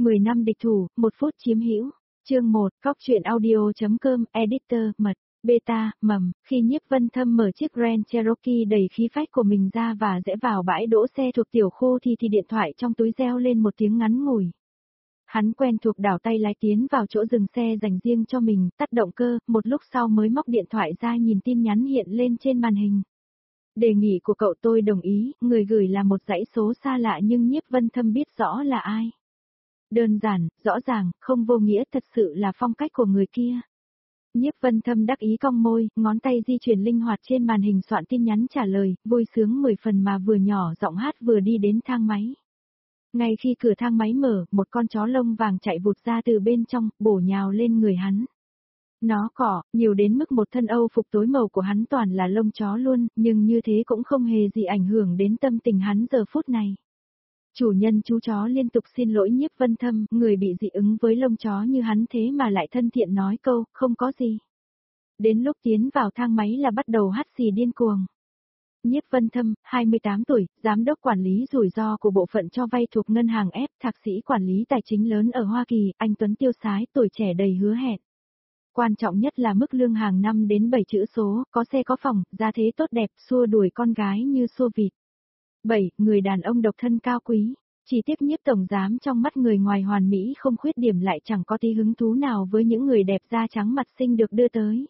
10 năm địch thủ, 1 phút chiếm hữu. Chương 1, Cóc.audio.com, Editor, mật, beta, mầm, khi Nhiếp Vân Thâm mở chiếc Grand Cherokee đầy khí phách của mình ra và rẽ vào bãi đỗ xe thuộc tiểu khu thì điện thoại trong túi reo lên một tiếng ngắn ngủi. Hắn quen thuộc đảo tay lái tiến vào chỗ dừng xe dành riêng cho mình, tắt động cơ, một lúc sau mới móc điện thoại ra nhìn tin nhắn hiện lên trên màn hình. Đề nghị của cậu tôi đồng ý, người gửi là một dãy số xa lạ nhưng Nhiếp Vân Thâm biết rõ là ai. Đơn giản, rõ ràng, không vô nghĩa, thật sự là phong cách của người kia. Nhiếp Vân Thâm đắc ý cong môi, ngón tay di chuyển linh hoạt trên màn hình soạn tin nhắn trả lời, vui sướng 10 phần mà vừa nhỏ giọng hát vừa đi đến thang máy. Ngay khi cửa thang máy mở, một con chó lông vàng chạy vụt ra từ bên trong, bổ nhào lên người hắn. Nó cỏ, nhiều đến mức một thân Âu phục tối màu của hắn toàn là lông chó luôn, nhưng như thế cũng không hề gì ảnh hưởng đến tâm tình hắn giờ phút này. Chủ nhân chú chó liên tục xin lỗi Nhiếp Vân Thâm, người bị dị ứng với lông chó như hắn thế mà lại thân thiện nói câu, không có gì. Đến lúc tiến vào thang máy là bắt đầu hắt xì điên cuồng. Nhiếp Vân Thâm, 28 tuổi, giám đốc quản lý rủi ro của bộ phận cho vay thuộc ngân hàng F, thạc sĩ quản lý tài chính lớn ở Hoa Kỳ, anh tuấn tiêu sái, tuổi trẻ đầy hứa hẹn. Quan trọng nhất là mức lương hàng năm đến 7 chữ số, có xe có phòng, gia thế tốt đẹp, xua đuổi con gái như xua vịt. 7. Người đàn ông độc thân cao quý. Chỉ tiếp Nhiếp tổng giám trong mắt người ngoài hoàn mỹ không khuyết điểm lại chẳng có tí hứng thú nào với những người đẹp da trắng mặt xinh được đưa tới.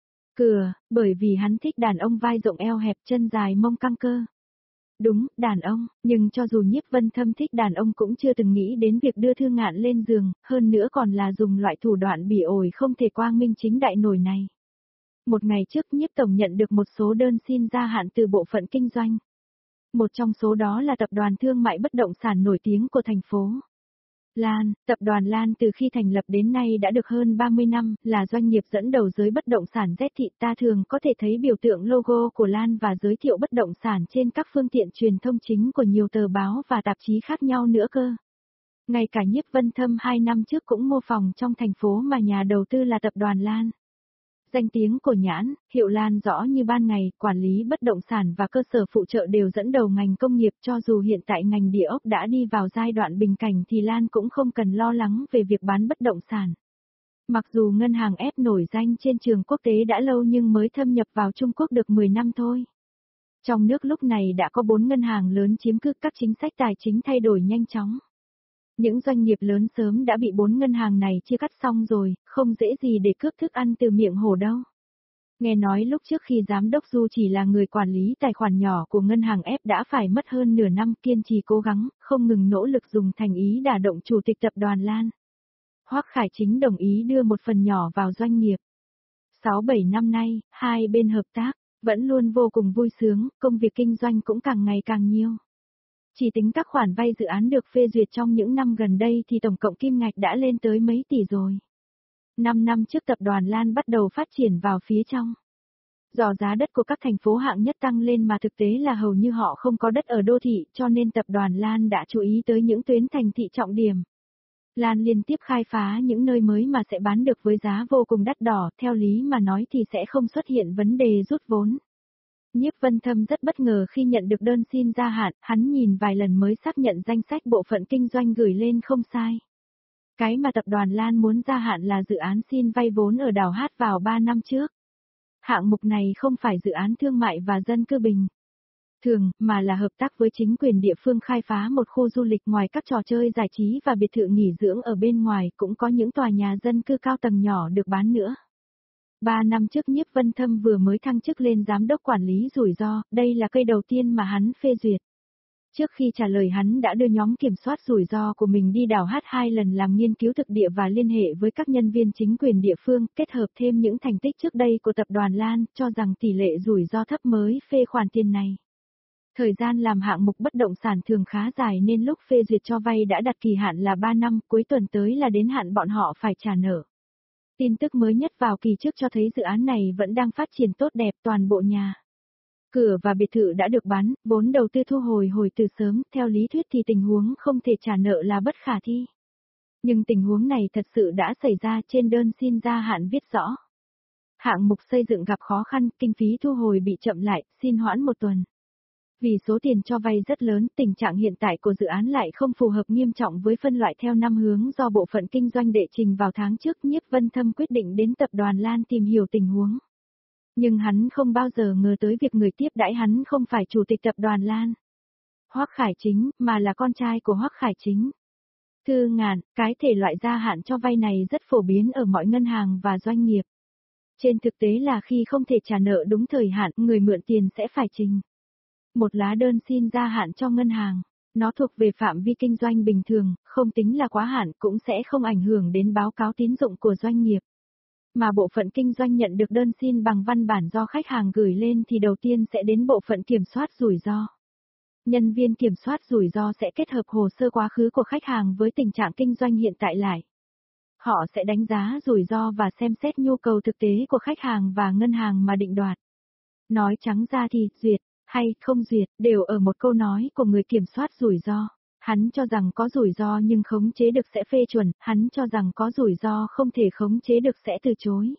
Bởi vì hắn thích đàn ông vai rộng eo hẹp chân dài mông căng cơ. Đúng, đàn ông, nhưng cho dù Nhiếp Vân Thâm thích đàn ông cũng chưa từng nghĩ đến việc đưa Thư Ngạn lên giường, hơn nữa còn là dùng loại thủ đoạn bỉ ổi không thể quang minh chính đại nổi này. Một ngày trước Nhiếp tổng nhận được một số đơn xin gia hạn từ bộ phận kinh doanh. Một trong số đó là tập đoàn thương mại bất động sản nổi tiếng của thành phố. Lan, tập đoàn Lan từ khi thành lập đến nay đã được hơn 30 năm, là doanh nghiệp dẫn đầu giới bất động sản Z thị, ta thường có thể thấy biểu tượng logo của Lan và giới thiệu bất động sản trên các phương tiện truyền thông chính của nhiều tờ báo và tạp chí khác nhau nữa cơ. Ngay cả Nhiếp Vân Thâm 2 năm trước cũng mua phòng trong thành phố mà nhà đầu tư là tập đoàn Lan. Danh tiếng của nhãn, hiệu Lan rõ như ban ngày, quản lý bất động sản và cơ sở phụ trợ đều dẫn đầu ngành công nghiệp, cho dù hiện tại ngành địa ốc đã đi vào giai đoạn bình cảnh thì Lan cũng không cần lo lắng về việc bán bất động sản. Mặc dù ngân hàng F nổi danh trên trường quốc tế đã lâu nhưng mới thâm nhập vào Trung Quốc được 10 năm thôi. Trong nước lúc này đã có 4 ngân hàng lớn chiếm cứ, các chính sách tài chính thay đổi nhanh chóng. Những doanh nghiệp lớn sớm đã bị 4 ngân hàng này chia cắt xong rồi, không dễ gì để cướp thức ăn từ miệng hổ đâu. Nghe nói lúc trước khi giám đốc Du chỉ là người quản lý tài khoản nhỏ của ngân hàng F đã phải mất hơn nửa năm kiên trì cố gắng, không ngừng nỗ lực dùng thành ý đả động chủ tịch tập đoàn Lan. Hoắc Khải Chính đồng ý đưa một phần nhỏ vào doanh nghiệp. 6-7 năm nay, hai bên hợp tác, vẫn luôn vô cùng vui sướng, công việc kinh doanh cũng càng ngày càng nhiều. Chỉ tính các khoản vay dự án được phê duyệt trong những năm gần đây thì tổng cộng kim ngạch đã lên tới mấy tỷ rồi. 5 năm trước tập đoàn Lan bắt đầu phát triển vào phía trong. Do giá đất của các thành phố hạng nhất tăng lên mà thực tế là hầu như họ không có đất ở đô thị, cho nên tập đoàn Lan đã chú ý tới những tuyến thành thị trọng điểm. Lan liên tiếp khai phá những nơi mới mà sẽ bán được với giá vô cùng đắt đỏ, theo lý mà nói thì sẽ không xuất hiện vấn đề rút vốn. Nhiếp Vân Thâm rất bất ngờ khi nhận được đơn xin gia hạn, hắn nhìn vài lần mới xác nhận danh sách bộ phận kinh doanh gửi lên không sai. Cái mà tập đoàn Lan muốn gia hạn là dự án xin vay vốn ở đảo Hát vào 3 năm trước. Hạng mục này không phải dự án thương mại và dân cư bình thường, mà là hợp tác với chính quyền địa phương khai phá một khu du lịch, ngoài các trò chơi giải trí và biệt thự nghỉ dưỡng ở bên ngoài cũng có những tòa nhà dân cư cao tầng nhỏ được bán nữa. 3 năm trước Nhiếp Vân Thâm vừa mới thăng chức lên giám đốc quản lý rủi ro, đây là cây đầu tiên mà hắn phê duyệt. Trước khi trả lời hắn đã đưa nhóm kiểm soát rủi ro của mình đi đảo Hát 2 lần làm nghiên cứu thực địa và liên hệ với các nhân viên chính quyền địa phương, kết hợp thêm những thành tích trước đây của tập đoàn Lan, cho rằng tỷ lệ rủi ro thấp mới phê khoản tiền này. Thời gian làm hạng mục bất động sản thường khá dài nên lúc phê duyệt cho vay đã đặt kỳ hạn là 3 năm, cuối tuần tới là đến hạn bọn họ phải trả nợ. Tin tức mới nhất vào kỳ trước cho thấy dự án này vẫn đang phát triển tốt đẹp, toàn bộ nhà cửa và biệt thự đã được bán, vốn đầu tư thu hồi từ sớm, theo lý thuyết thì tình huống không thể trả nợ là bất khả thi. Nhưng tình huống này thật sự đã xảy ra, trên đơn xin gia hạn viết rõ. Hạng mục xây dựng gặp khó khăn, kinh phí thu hồi bị chậm lại, xin hoãn 1 tuần. Vì số tiền cho vay rất lớn, tình trạng hiện tại của dự án lại không phù hợp nghiêm trọng với phân loại theo năm hướng do bộ phận kinh doanh đệ trình vào tháng trước. Nhiếp Vân Thâm quyết định đến tập đoàn Lan tìm hiểu tình huống. Nhưng hắn không bao giờ ngờ tới việc người tiếp đãi hắn không phải chủ tịch tập đoàn Lan, Hoắc Khải Chính, mà là con trai của Hoắc Khải Chính. Thư ngạn, cái thể loại gia hạn cho vay này rất phổ biến ở mọi ngân hàng và doanh nghiệp. Trên thực tế là khi không thể trả nợ đúng thời hạn, người mượn tiền sẽ phải trình một lá đơn xin gia hạn cho ngân hàng. Nó thuộc về phạm vi kinh doanh bình thường, không tính là quá hạn cũng sẽ không ảnh hưởng đến báo cáo tín dụng của doanh nghiệp. Mà bộ phận kinh doanh nhận được đơn xin bằng văn bản do khách hàng gửi lên thì đầu tiên sẽ đến bộ phận kiểm soát rủi ro. Nhân viên kiểm soát rủi ro sẽ kết hợp hồ sơ quá khứ của khách hàng với tình trạng kinh doanh hiện tại lại. Họ sẽ đánh giá rủi ro và xem xét nhu cầu thực tế của khách hàng và ngân hàng mà định đoạt. Nói trắng ra thì, duyệt, hay không duyệt, đều ở một câu nói của người kiểm soát rủi ro. Hắn cho rằng có rủi ro nhưng khống chế được sẽ phê chuẩn, hắn cho rằng có rủi ro không thể khống chế được sẽ từ chối.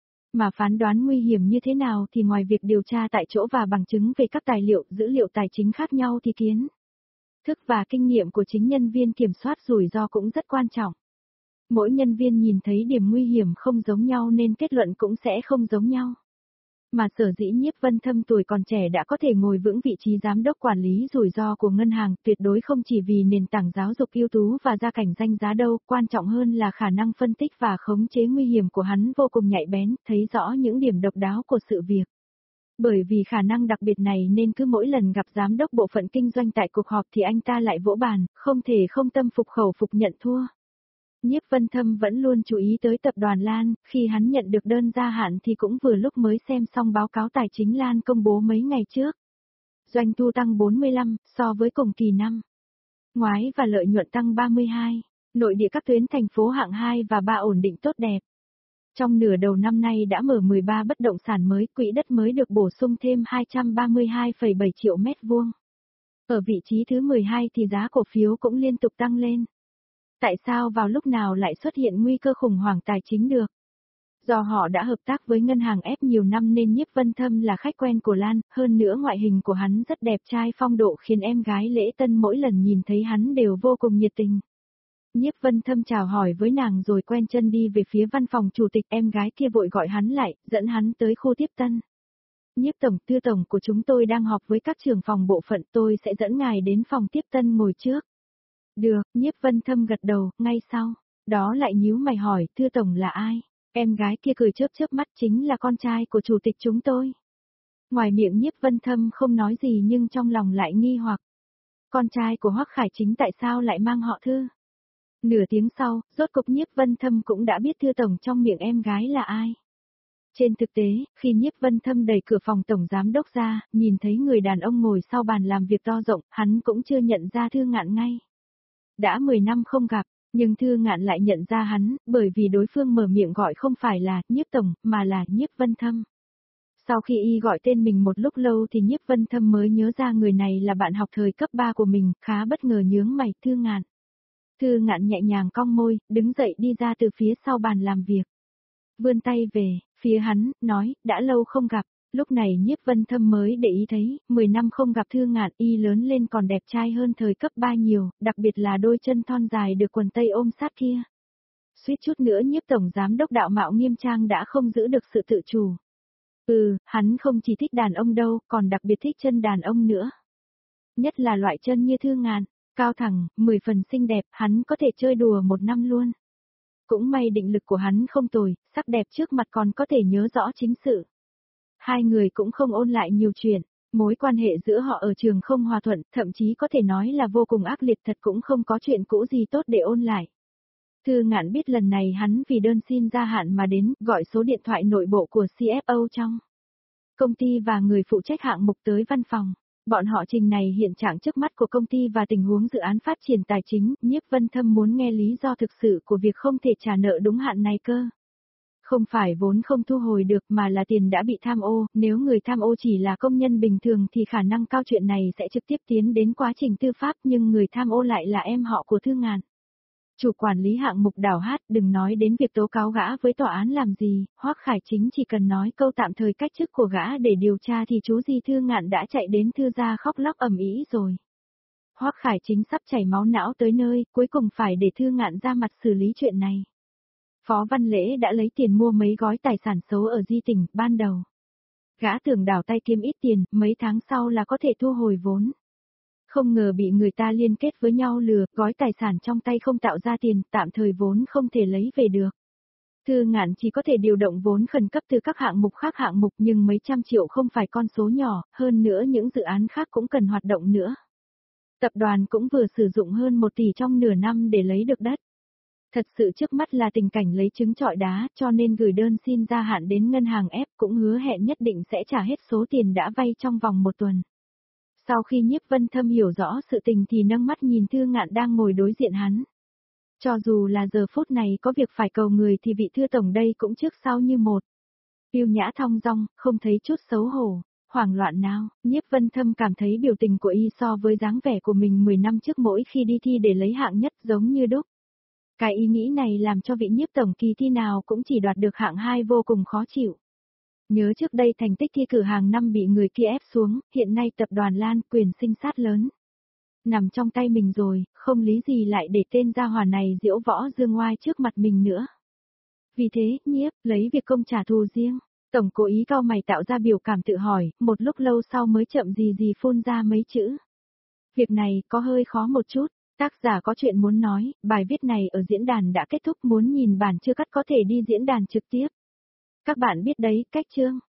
Mà phán đoán nguy hiểm như thế nào thì ngoài việc điều tra tại chỗ và bằng chứng về các tài liệu, dữ liệu tài chính khác nhau thì kiến thức và kinh nghiệm của chính nhân viên kiểm soát rủi ro cũng rất quan trọng. Mỗi nhân viên nhìn thấy điểm nguy hiểm không giống nhau nên kết luận cũng sẽ không giống nhau. Mà sở dĩ Nhiếp Vân Thâm tuổi còn trẻ đã có thể ngồi vững vị trí giám đốc quản lý rủi ro của ngân hàng, tuyệt đối không chỉ vì nền tảng giáo dục ưu tú và gia cảnh danh giá đâu, quan trọng hơn là khả năng phân tích và khống chế nguy hiểm của hắn vô cùng nhạy bén, thấy rõ những điểm độc đáo của sự việc. Bởi vì khả năng đặc biệt này nên cứ mỗi lần gặp giám đốc bộ phận kinh doanh tại cuộc họp thì anh ta lại vỗ bàn, không thể không tâm phục khẩu phục nhận thua. Nhiếp Vân Thâm vẫn luôn chú ý tới tập đoàn Lan, khi hắn nhận được đơn gia hạn thì cũng vừa lúc mới xem xong báo cáo tài chính Lan công bố mấy ngày trước. Doanh thu tăng 45 so với cùng kỳ năm ngoái và lợi nhuận tăng 32, nội địa các tuyến thành phố hạng 2 và 3 ổn định tốt đẹp. Trong nửa đầu năm nay đã mở 13 bất động sản mới, quỹ đất mới được bổ sung thêm 232,7 triệu mét vuông. Ở vị trí thứ 12 thì giá cổ phiếu cũng liên tục tăng lên. Tại sao vào lúc nào lại xuất hiện nguy cơ khủng hoảng tài chính được? Do họ đã hợp tác với ngân hàng ép nhiều năm nên Nhiếp Vân Thâm là khách quen của Lan, hơn nữa ngoại hình của hắn rất đẹp trai phong độ khiến em gái Lễ Tân mỗi lần nhìn thấy hắn đều vô cùng nhiệt tình. Nhiếp Vân Thâm chào hỏi với nàng rồi quen chân đi về phía văn phòng chủ tịch, em gái kia vội gọi hắn lại, dẫn hắn tới khu tiếp tân. Nhiếp tổng, Tư tổng của chúng tôi đang họp với các trưởng phòng bộ phận, tôi sẽ dẫn ngài đến phòng tiếp tân ngồi trước. Được, Nhiếp Vân Thâm gật đầu, ngay sau đó lại nhíu mày hỏi, Tư tổng là ai? Em gái kia cười chớp chớp mắt, chính là con trai của chủ tịch chúng tôi. Ngoài miệng Nhiếp Vân Thâm không nói gì nhưng trong lòng lại nghi hoặc. Con trai của Hoắc Khải Chính tại sao lại mang họ Thư? Nửa tiếng sau, rốt cục Nhiếp Vân Thâm cũng đã biết Thư tổng trong miệng em gái là ai. Trên thực tế, khi Nhiếp Vân Thâm đẩy cửa phòng tổng giám đốc ra, nhìn thấy người đàn ông ngồi sau bàn làm việc to rộng, hắn cũng chưa nhận ra Thư Ngạn ngay. Đã 10 năm không gặp, nhưng Thư Ngạn lại nhận ra hắn, bởi vì đối phương mở miệng gọi không phải là Nhiếp tổng, mà là Nhiếp Vân Thâm. Sau khi y gọi tên mình một lúc lâu thì Nhiếp Vân Thâm mới nhớ ra người này là bạn học thời cấp 3 của mình, khá bất ngờ nhướng mày, Thư Ngạn. Thư Ngạn nhẹ nhàng cong môi, đứng dậy đi ra từ phía sau bàn làm việc. Vươn tay về phía hắn, nói, đã lâu không gặp. Lúc này Nhiếp Vân Thâm mới để ý thấy, 10 năm không gặp Thư Ngạn y lớn lên còn đẹp trai hơn thời cấp 3 nhiều, đặc biệt là đôi chân thon dài được quần tây ôm sát kia. Suýt chút nữa Nhiếp tổng giám đốc đạo mạo nghiêm trang đã không giữ được sự tự chủ. Hắn không chỉ thích đàn ông đâu, còn đặc biệt thích chân đàn ông nữa. Nhất là loại chân như Thư Ngạn, cao thẳng, 10 phần xinh đẹp, hắn có thể chơi đùa 1 năm luôn. Cũng may định lực của hắn không tồi, sắc đẹp trước mặt còn có thể nhớ rõ chính sự. Hai người cũng không ôn lại nhiều chuyện, mối quan hệ giữa họ ở trường không hòa thuận, thậm chí có thể nói là vô cùng ác liệt, thật cũng không có chuyện cũ gì tốt để ôn lại. Thư Ngạn biết lần này hắn vì đơn xin gia hạn mà đến, gọi số điện thoại nội bộ của CFO trong công ty và người phụ trách hạng mục tới văn phòng. Bọn họ trình này hiện trạng trước mắt của công ty và tình huống dự án phát triển tài chính, Nhiếp Vân Thâm muốn nghe lý do thực sự của việc không thể trả nợ đúng hạn này cơ. Không phải vốn không thu hồi được mà là tiền đã bị tham ô, nếu người tham ô chỉ là công nhân bình thường thì khả năng cao chuyện này sẽ trực tiếp tiến đến quá trình tư pháp, nhưng người tham ô lại là em họ của Thư Ngạn. Chủ quản lý hạng mục đào hát đừng nói đến việc tố cáo gã với tòa án làm gì, Hoắc Khải Chính chỉ cần nói câu tạm thời cách chức của gã để điều tra thì chú Di Thư Ngạn đã chạy đến Thư gia khóc lóc ầm ĩ rồi. Hoắc Khải Chính sắp chảy máu não tới nơi, cuối cùng phải để Thư Ngạn ra mặt xử lý chuyện này. Phó Văn Lễ đã lấy tiền mua mấy gói tài sản xấu ở Di Tỉnh, ban đầu. Gã tưởng đảo tay kiếm ít tiền, mấy tháng sau là có thể thu hồi vốn. Không ngờ bị người ta liên kết với nhau lừa, gói tài sản trong tay không tạo ra tiền, tạm thời vốn không thể lấy về được. Thư Ngạn chỉ có thể điều động vốn khẩn cấp từ các hạng mục khác hạng mục nhưng mấy trăm triệu không phải con số nhỏ, hơn nữa những dự án khác cũng cần hoạt động nữa. Tập đoàn cũng vừa sử dụng hơn 1 tỷ trong nửa năm để lấy được đất. Thật sự trước mắt là tình cảnh lấy trứng trọi đá cho nên gửi đơn xin gia hạn đến ngân hàng ép cũng hứa hẹn nhất định sẽ trả hết số tiền đã vay trong vòng 1 tuần. Sau khi Nhiếp Vân Thâm hiểu rõ sự tình thì nâng mắt nhìn Thư Ngạn đang ngồi đối diện hắn. Cho dù là giờ phút này có việc phải cầu người thì vị Thư Tổng đây cũng trước sau như một. Yêu nhã thong dong, không thấy chút xấu hổ, hoảng loạn nào, Nhiếp Vân Thâm cảm thấy biểu tình của y so với dáng vẻ của mình 10 năm trước mỗi khi đi thi để lấy hạng nhất giống như đúc. Cái ý nghĩ này làm cho vị Nhiếp Tổng kỳ thi nào cũng chỉ đoạt được hạng 2 vô cùng khó chịu. Nhớ trước đây thành tích thi cử hàng năm bị người kia ép xuống, hiện nay tập đoàn Lan quyền sinh sát lớn. Nằm trong tay mình rồi, không lý gì lại để tên gia hỏa này diễu võ dương oai trước mặt mình nữa. Vì thế, Nhiếp, lấy việc công trả thù riêng. Tổng cố ý cau mày tạo ra biểu cảm tự hỏi, một lúc lâu sau mới chậm gì phun ra mấy chữ. Việc này có hơi khó một chút, tác giả có chuyện muốn nói, bài viết này ở diễn đàn đã kết thúc muốn nhìn bản chưa cắt có thể đi diễn đàn trực tiếp. Các bạn biết đấy, cách chương.